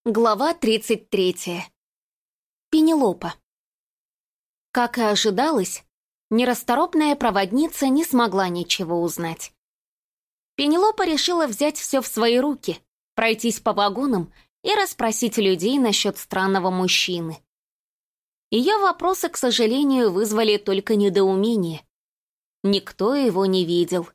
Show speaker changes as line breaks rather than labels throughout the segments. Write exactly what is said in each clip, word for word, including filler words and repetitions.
Глава тридцать третья. Пенелопа. Как и ожидалось, нерасторопная проводница не смогла ничего узнать. Пенелопа решила взять все в свои руки, пройтись по вагонам и расспросить людей насчет странного мужчины. Ее вопросы, к сожалению, вызвали только недоумение. Никто его не видел.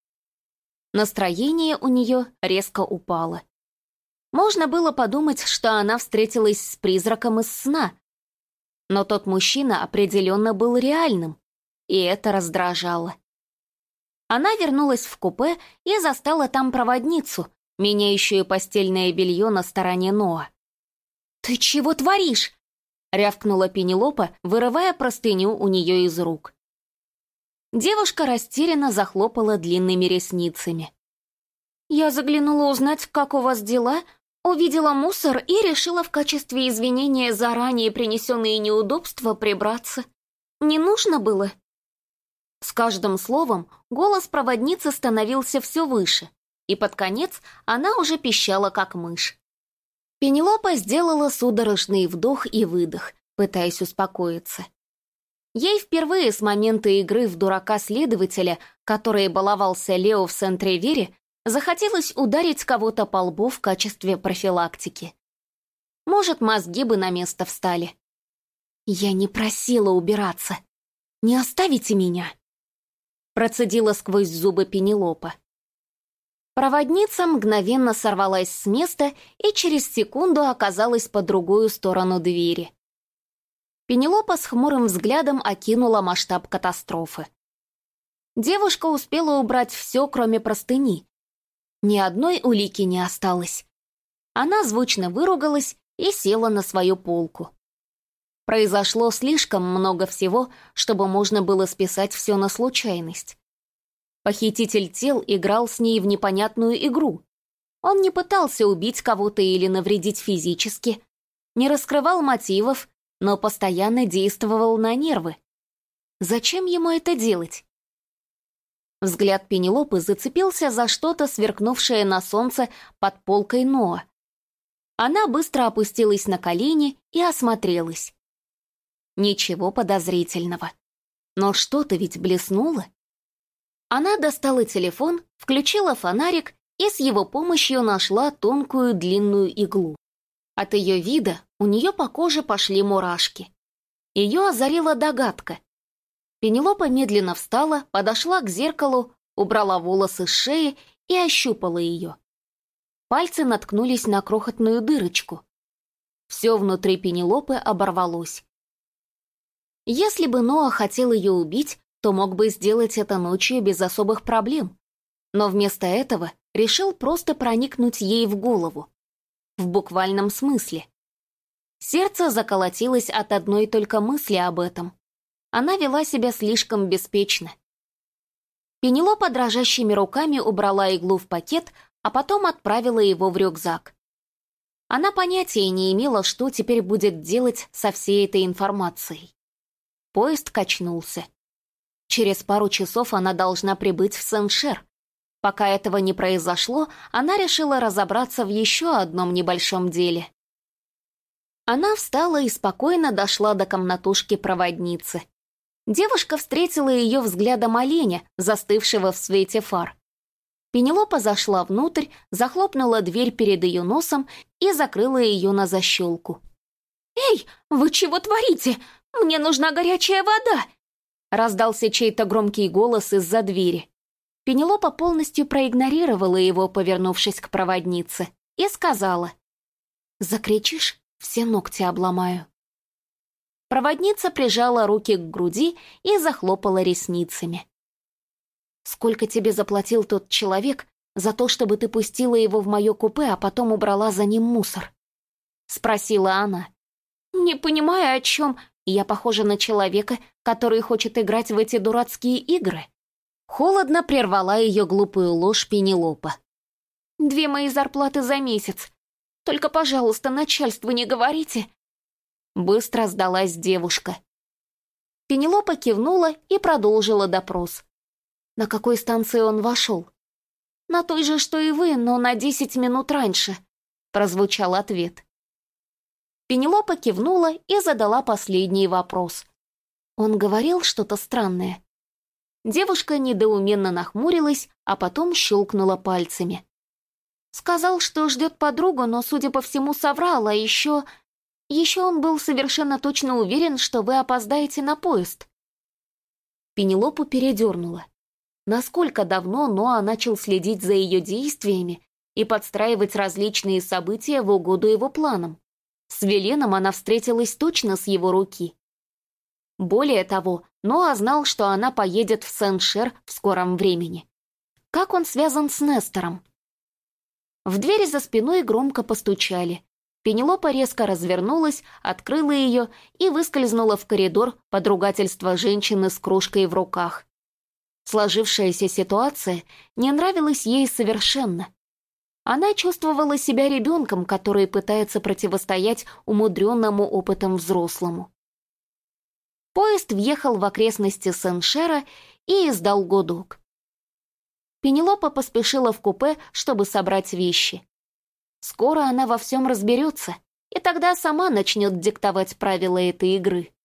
Настроение у нее резко упало. Можно было подумать, что она встретилась с призраком из сна. Но тот мужчина определенно был реальным, и это раздражало. Она вернулась в купе и застала там проводницу, меняющую постельное белье на стороне Ноа. «Ты чего творишь?» — рявкнула Пенелопа, вырывая простыню у нее из рук. Девушка растерянно захлопала длинными ресницами. «Я заглянула узнать, как у вас дела», увидела мусор и решила в качестве извинения за ранее принесенные неудобства прибраться. Не нужно было? С каждым словом голос проводницы становился все выше, и под конец она уже пищала, как мышь. Пенелопа сделала судорожный вдох и выдох, пытаясь успокоиться. Ей впервые с момента игры в дурака-следователя, который баловался Лео в Сент-Ривере, захотелось ударить кого-то по лбу в качестве профилактики. Может, мозги бы на место встали. «Я не просила убираться. Не оставите меня!» Процедила сквозь зубы Пенелопа. Проводница мгновенно сорвалась с места и через секунду оказалась по другую сторону двери. Пенелопа с хмурым взглядом окинула масштаб катастрофы. Девушка успела убрать все, кроме простыни. Ни одной улики не осталось. Она звучно выругалась и села на свою полку. Произошло слишком много всего, чтобы можно было списать все на случайность. Похититель тел играл с ней в непонятную игру. Он не пытался убить кого-то или навредить физически, не раскрывал мотивов, но постоянно действовал на нервы. Зачем ему это делать? Взгляд Пенелопы зацепился за что-то, сверкнувшее на солнце под полкой Ноа. Она быстро опустилась на колени и осмотрелась. Ничего подозрительного. Но что-то ведь блеснуло. Она достала телефон, включила фонарик и с его помощью нашла тонкую длинную иглу. От ее вида у нее по коже пошли мурашки. Ее озарила догадка. Пенелопа медленно встала, подошла к зеркалу, убрала волосы с шеи и ощупала ее. Пальцы наткнулись на крохотную дырочку. Все внутри Пенелопы оборвалось. Если бы Ноа хотел ее убить, то мог бы сделать это ночью без особых проблем. Но вместо этого решил просто проникнуть ей в голову. В буквальном смысле. Сердце заколотилось от одной только мысли об этом. Она вела себя слишком беспечно. Пенелопа дрожащими руками убрала иглу в пакет, а потом отправила его в рюкзак. Она понятия не имела, что теперь будет делать со всей этой информацией. Поезд качнулся. Через пару часов она должна прибыть в Сен-Шер. Пока этого не произошло, она решила разобраться в еще одном небольшом деле. Она встала и спокойно дошла до комнатушки проводницы. Девушка встретила ее взглядом оленя, застывшего в свете фар. Пенелопа зашла внутрь, захлопнула дверь перед ее носом и закрыла ее на защелку. «Эй, вы чего творите? Мне нужна горячая вода!» Раздался чей-то громкий голос из-за двери. Пенелопа полностью проигнорировала его, повернувшись к проводнице, и сказала: «Закричишь, все ногти обломаю». Проводница прижала руки к груди и захлопала ресницами. «Сколько тебе заплатил тот человек за то, чтобы ты пустила его в мое купе, а потом убрала за ним мусор?» — спросила она. «Не понимаю, о чем. Я похожа на человека, который хочет играть в эти дурацкие игры». Холодно прервала ее глупую ложь Пенелопа. «Две мои зарплаты за месяц. Только, пожалуйста, начальству не говорите». Быстро сдалась девушка. Пенелопа кивнула и продолжила допрос. «На какой станции он вошел?» «На той же, что и вы, но на десять минут раньше», — прозвучал ответ. Пенелопа кивнула и задала последний вопрос. Он говорил что-то странное. Девушка недоуменно нахмурилась, а потом щелкнула пальцами. Сказал, что ждет подругу, но, судя по всему, соврал, а еще... Еще он был совершенно точно уверен, что вы опоздаете на поезд. Пенелопу передернула. Насколько давно Ноа начал следить за ее действиями и подстраивать различные события в угоду его планам. С Веленом она встретилась точно с его руки. Более того, Ноа знал, что она поедет в Сен-Шер в скором времени. Как он связан с Нестором? В дверь за спиной громко постучали. Пенелопа резко развернулась, открыла ее и выскользнула в коридор под ругательство женщины с кружкой в руках. Сложившаяся ситуация не нравилась ей совершенно. Она чувствовала себя ребенком, который пытается противостоять умудренному опытом взрослому. Поезд въехал в окрестности Сен-Шера и издал гудок. Пенелопа поспешила в купе, чтобы собрать вещи. Скоро она во всем разберется, и тогда сама начнет диктовать правила этой игры.